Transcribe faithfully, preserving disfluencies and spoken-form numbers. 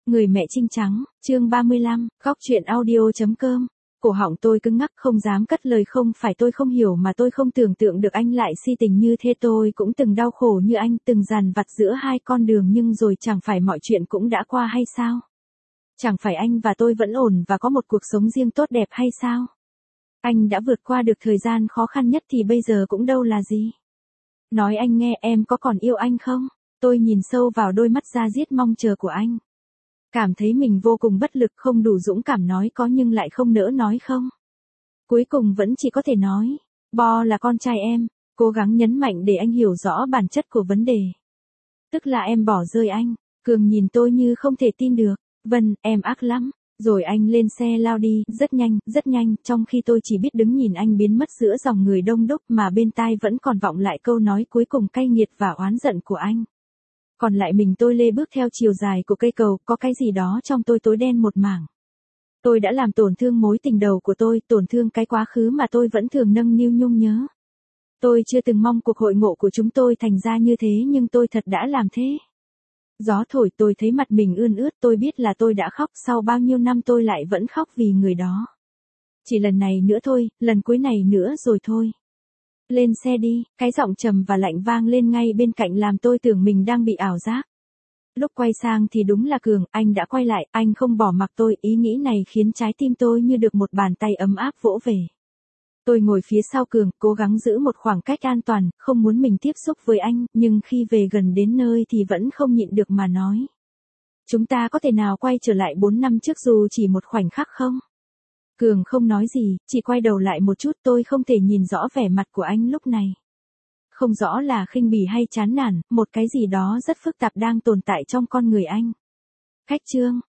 Người mẹ trinh trắng, chương ba mươi lăm, góc chuyện audio.com. Cổ họng tôi cứng ngắc không dám cất lời, không phải tôi không hiểu mà tôi không tưởng tượng được anh lại si tình như thế. Tôi cũng từng đau khổ như anh, từng dằn vặt giữa hai con đường, nhưng rồi chẳng phải mọi chuyện cũng đã qua hay sao? Chẳng phải anh và tôi vẫn ổn và có một cuộc sống riêng tốt đẹp hay sao? Anh đã vượt qua được thời gian khó khăn nhất thì bây giờ cũng đâu là gì. Nói anh nghe, em có còn yêu anh không? Tôi nhìn sâu vào đôi mắt da diết mong chờ của anh. Cảm thấy mình vô cùng bất lực, không đủ dũng cảm nói có nhưng lại không nỡ nói không. Cuối cùng vẫn chỉ có thể nói, Bo là con trai em, cố gắng nhấn mạnh để anh hiểu rõ bản chất của vấn đề. Tức là em bỏ rơi anh. Cường nhìn tôi như không thể tin được. Vân, em ác lắm. Rồi anh lên xe lao đi, rất nhanh, rất nhanh, trong khi tôi chỉ biết đứng nhìn anh biến mất giữa dòng người đông đúc mà bên tai vẫn còn vọng lại câu nói cuối cùng cay nghiệt và oán giận của anh. Còn lại mình tôi lê bước theo chiều dài của cây cầu, có cái gì đó trong tôi tối đen một mảng. Tôi đã làm tổn thương mối tình đầu của tôi, tổn thương cái quá khứ mà tôi vẫn thường nâng niu nhung nhớ. Tôi chưa từng mong cuộc hội ngộ của chúng tôi thành ra như thế, nhưng tôi thật đã làm thế. Gió thổi tôi thấy mặt mình ươn ướt, tôi biết là tôi đã khóc, sau bao nhiêu năm tôi lại vẫn khóc vì người đó. Chỉ lần này nữa thôi, lần cuối này nữa rồi thôi. Lên xe đi, cái giọng trầm và lạnh vang lên ngay bên cạnh làm tôi tưởng mình đang bị ảo giác. Lúc quay sang thì đúng là Cường, anh đã quay lại, anh không bỏ mặc tôi, ý nghĩ này khiến trái tim tôi như được một bàn tay ấm áp vỗ về. Tôi ngồi phía sau Cường, cố gắng giữ một khoảng cách an toàn, không muốn mình tiếp xúc với anh, nhưng khi về gần đến nơi thì vẫn không nhịn được mà nói. Chúng ta có thể nào quay trở lại bốn năm trước dù chỉ một khoảnh khắc không? Cường không nói gì, chỉ quay đầu lại một chút, tôi không thể nhìn rõ vẻ mặt của anh lúc này. Không rõ là khinh bỉ hay chán nản, một cái gì đó rất phức tạp đang tồn tại trong con người anh. Cách chương,